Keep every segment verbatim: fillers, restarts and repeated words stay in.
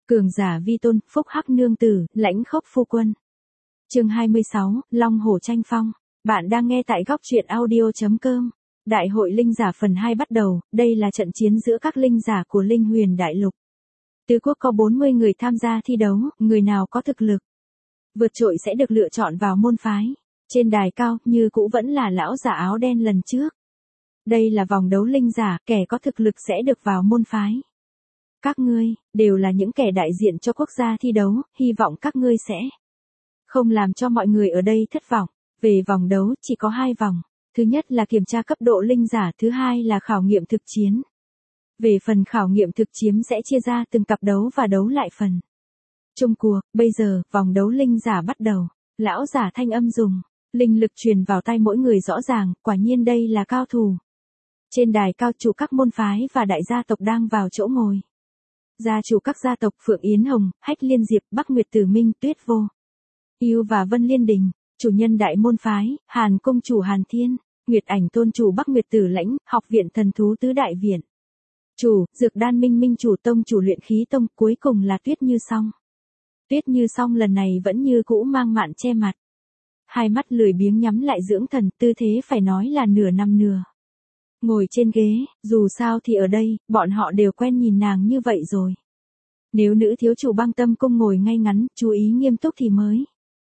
Cường giả vi tôn, phúc hắc nương tử, lãnh khốc phu quân. Chương hai mươi sáu, Long Hổ tranh phong. Bạn đang nghe tại góc truyện audio.com. Đại hội linh giả phần hai bắt đầu, đây là trận chiến giữa các linh giả của Linh Huyền Đại Lục. Tứ quốc có bốn mươi người tham gia thi đấu, người nào có thực lực vượt trội sẽ được lựa chọn vào môn phái. Trên đài cao, như cũ vẫn là lão giả áo đen lần trước. Đây là vòng đấu linh giả, kẻ có thực lực sẽ được vào môn phái. Các ngươi, đều là những kẻ đại diện cho quốc gia thi đấu, hy vọng các ngươi sẽ không làm cho mọi người ở đây thất vọng. Về vòng đấu, chỉ có hai vòng. Thứ nhất là kiểm tra cấp độ linh giả, thứ hai là khảo nghiệm thực chiến. Về phần khảo nghiệm thực chiến sẽ chia ra từng cặp đấu và đấu lại phần chung cuộc. Bây giờ, vòng đấu linh giả bắt đầu. Lão giả thanh âm dùng linh lực truyền vào tai mỗi người rõ ràng, quả nhiên đây là cao thủ. Trên đài cao chủ các môn phái và đại gia tộc đang vào chỗ ngồi. Gia chủ các gia tộc Phượng Yến Hồng, Hách Liên Diệp, Bắc Nguyệt Tử Minh, Tuyết Vô Yêu và Vân Liên Đình. Chủ nhân đại môn phái, Hàn Công chủ Hàn Thiên, Nguyệt Ảnh Tôn chủ Bắc Nguyệt Tử Lãnh, Học viện Thần Thú Tứ Đại Viện. Chủ, Dược Đan Minh Minh chủ tông chủ Luyện Khí Tông, cuối cùng là Tuyết Như Song. Tuyết Như Song lần này vẫn như cũ mang mạn che mặt. Hai mắt lười biếng nhắm lại dưỡng thần, tư thế phải nói là nửa nằm nửa ngồi trên ghế, dù sao thì ở đây, bọn họ đều quen nhìn nàng như vậy rồi. Nếu nữ thiếu chủ Băng Tâm Cung ngồi ngay ngắn, chú ý nghiêm túc thì mới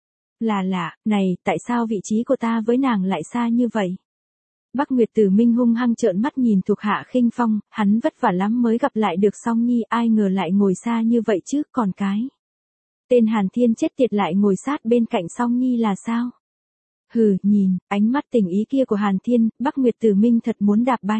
là lạ. Này, tại sao vị trí của ta với nàng lại xa như vậy? Bắc Nguyệt Tử Minh hung hăng trợn mắt nhìn thuộc hạ Khinh Phong, hắn vất vả lắm mới gặp lại được Song Nhi, ai ngờ lại ngồi xa như vậy chứ, còn cái tên Hàn Thiên chết tiệt lại ngồi sát bên cạnh Song Nhi là sao? Hừ, nhìn, ánh mắt tình ý kia của Hàn Thiên, Bắc Nguyệt Tử Minh thật muốn đạp bay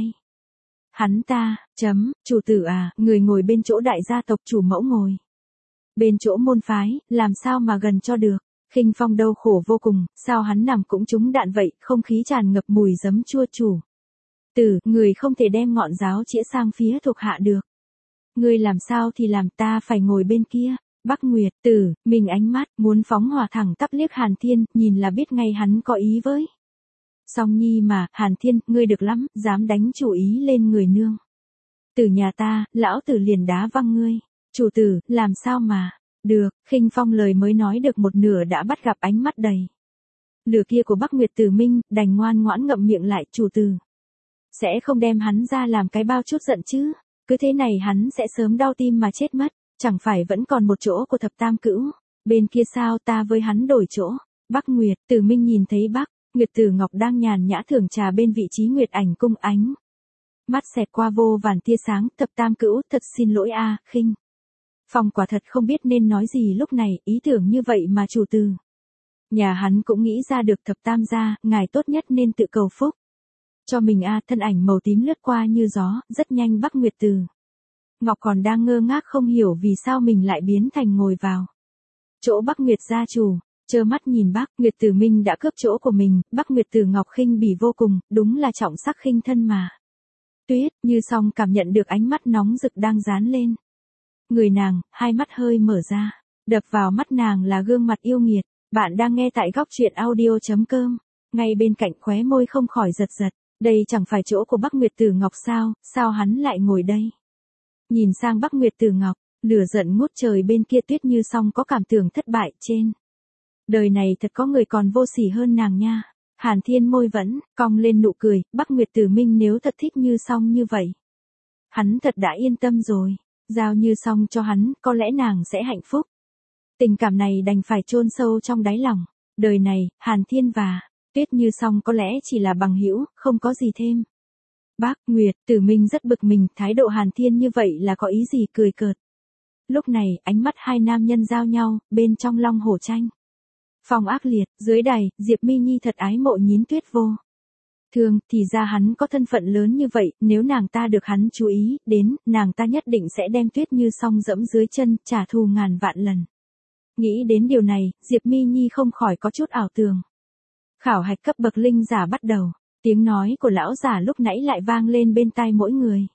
hắn ta. Chấm, chủ tử à, người ngồi bên chỗ đại gia tộc chủ mẫu ngồi bên chỗ môn phái, làm sao mà gần cho được. Khinh Phong đau khổ vô cùng, sao hắn nằm cũng trúng đạn vậy, không khí tràn ngập mùi giấm chua. Chủ tử, người không thể đem ngọn giáo chĩa sang phía thuộc hạ được. Người làm sao thì làm, ta phải ngồi bên kia. Bắc Nguyệt Tử, mình ánh mắt, muốn phóng hỏa thẳng tắp liếc Hàn Thiên, nhìn là biết ngay hắn có ý với Song Nhi mà. Hàn Thiên, ngươi được lắm, dám đánh chủ ý lên người nương tử nhà ta, lão tử liền đá văng ngươi. Chủ tử, làm sao mà được. Khinh Phong lời mới nói được một nửa đã bắt gặp ánh mắt đầy lửa kia của Bắc Nguyệt Tử Minh, đành ngoan ngoãn ngậm miệng lại. Chủ tử sẽ không đem hắn ra làm cái bao chút giận chứ, cứ thế này hắn sẽ sớm đau tim mà chết mất. Chẳng phải vẫn còn một chỗ của thập tam cữu bên kia sao, ta với hắn đổi chỗ. Bắc Nguyệt Tử Minh nhìn thấy Bắc Nguyệt Tử Ngọc đang nhàn nhã thưởng trà bên vị trí Nguyệt Ảnh Cung, ánh mắt xẹt qua vô vàn tia sáng. Thập tam cữu, thật xin lỗi a. À, Khinh Phong quả thật không biết nên nói gì lúc này, ý tưởng như vậy mà chủ tử nhà hắn cũng nghĩ ra được. Thập tam gia, ngài tốt nhất nên tự cầu phúc cho mình a. À, thân ảnh màu tím lướt qua như gió, rất nhanh Bắc Nguyệt Tử Ngọc còn đang ngơ ngác không hiểu vì sao mình lại biến thành ngồi vào chỗ Bắc Nguyệt gia chủ. Trơ mắt nhìn Bắc Nguyệt Tử Minh đã cướp chỗ của mình, Bắc Nguyệt Tử Ngọc khinh bỉ vô cùng, đúng là trọng sắc khinh thân mà. Tuyết Như Song cảm nhận được ánh mắt nóng rực đang dán lên người nàng, hai mắt hơi mở ra, đập vào mắt nàng là gương mặt yêu nghiệt. Bạn đang nghe tại góc truyện audio.com. Ngay bên cạnh khóe môi không khỏi giật giật, đây chẳng phải chỗ của Bắc Nguyệt Tử Ngọc sao, sao hắn lại ngồi đây? Nhìn sang Bắc Nguyệt Tử Ngọc, lửa giận ngút trời bên kia. Tuyết Như Song có cảm tưởng thất bại, trên đời này thật có người còn vô sỉ hơn nàng nha. Hàn Thiên môi vẫn cong lên nụ cười. Bắc Nguyệt Tử Minh nếu thật thích Như Song như vậy, hắn thật đã yên tâm rồi. Giao Như Song cho hắn, có lẽ nàng sẽ hạnh phúc. Tình cảm này đành phải chôn sâu trong đáy lòng. Đời này, Hàn Thiên và Tuyết Như Song có lẽ chỉ là bằng hữu, không có gì thêm. Bắc Nguyệt Tử Minh rất bực mình, thái độ Hàn Thiên như vậy là có ý gì, cười cợt. Lúc này, ánh mắt hai nam nhân giao nhau, bên trong Long Hổ tranh phong ác liệt. Dưới đài, Diệp Mi Nhi thật ái mộ nhín Tuyết Vô Thương, thì ra hắn có thân phận lớn như vậy, nếu nàng ta được hắn chú ý đến, nàng ta nhất định sẽ đem Tuyết Như Song dẫm dưới chân, trả thù ngàn vạn lần. Nghĩ đến điều này, Diệp Mi Nhi không khỏi có chút ảo tưởng. Khảo hạch cấp bậc linh giả bắt đầu. Tiếng nói của lão giả lúc nãy lại vang lên bên tai mỗi người.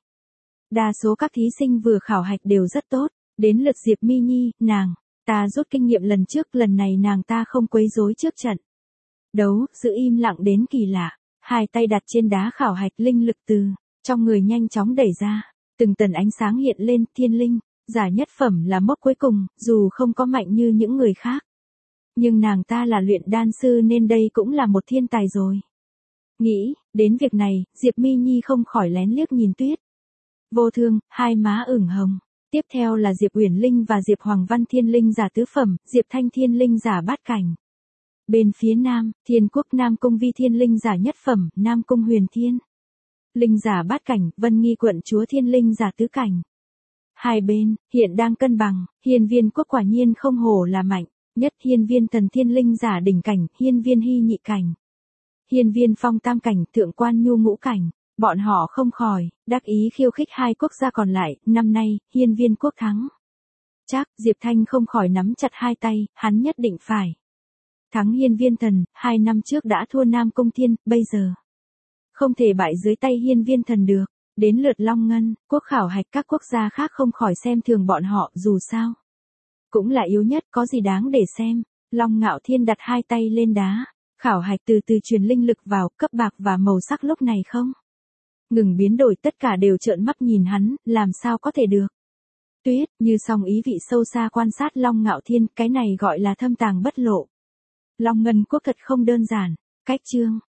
Đa số các thí sinh vừa khảo hạch đều rất tốt. Đến lượt Diệp Mi Nhi, nàng ta rút kinh nghiệm lần trước, lần này nàng ta không quấy rối trước trận đấu, giữ im lặng đến kỳ lạ. Hai tay đặt trên đá khảo hạch, linh lực từ trong người nhanh chóng đẩy ra, từng tần ánh sáng hiện lên. Thiên linh, Giả nhất phẩm là mốc cuối cùng, dù không có mạnh như những người khác. Nhưng nàng ta là luyện đan sư nên đây cũng là một thiên tài rồi. Nghĩ, đến việc này, Diệp Mi Nhi không khỏi lén liếc nhìn Tuyết. Vô Thương, hai má ửng hồng. Tiếp theo là Diệp Uyển Linh và Diệp Hoàng Văn thiên linh giả tứ phẩm, Diệp Thanh thiên linh giả bát cảnh. Bên phía Nam, Thiên Quốc Nam Cung Vi thiên linh giả nhất phẩm, Nam Cung Huyền Thiên. Linh giả bát cảnh, Vân Nghi quận chúa thiên linh giả tứ cảnh. Hai bên, hiện đang cân bằng, Hiên Viên Quốc quả nhiên không hổ là mạnh, nhất Hiên Viên Thần thiên linh giả đỉnh cảnh, Hiên Viên Hy nhị cảnh. Hiên Viên Phong tam cảnh, Thượng Quan Nhu ngũ cảnh, bọn họ không khỏi, đắc ý khiêu khích hai quốc gia còn lại, năm nay, Hiên Viên Quốc thắng. Chắc, Diệp Thanh không khỏi nắm chặt hai tay, hắn nhất định phải. Thắng Hiên Viên Thần, hai năm trước đã thua Nam Cung Thiên, bây giờ. Không thể bại dưới tay Hiên Viên Thần được, đến lượt Long Ngân, quốc khảo hạch các quốc gia khác không khỏi xem thường bọn họ, dù sao. Cũng là yếu nhất, có gì đáng để xem, Long Ngạo Thiên đặt hai tay lên đá. Khảo hạch từ từ truyền linh lực vào, cấp bạc và màu sắc lúc này không ngừng biến đổi, tất cả đều trợn mắt nhìn hắn, làm sao có thể được. Tuyết, như song ý vị sâu xa quan sát Long Ngạo Thiên, cái này gọi là thâm tàng bất lộ. Long Ngân Quốc thật không đơn giản, cách chương,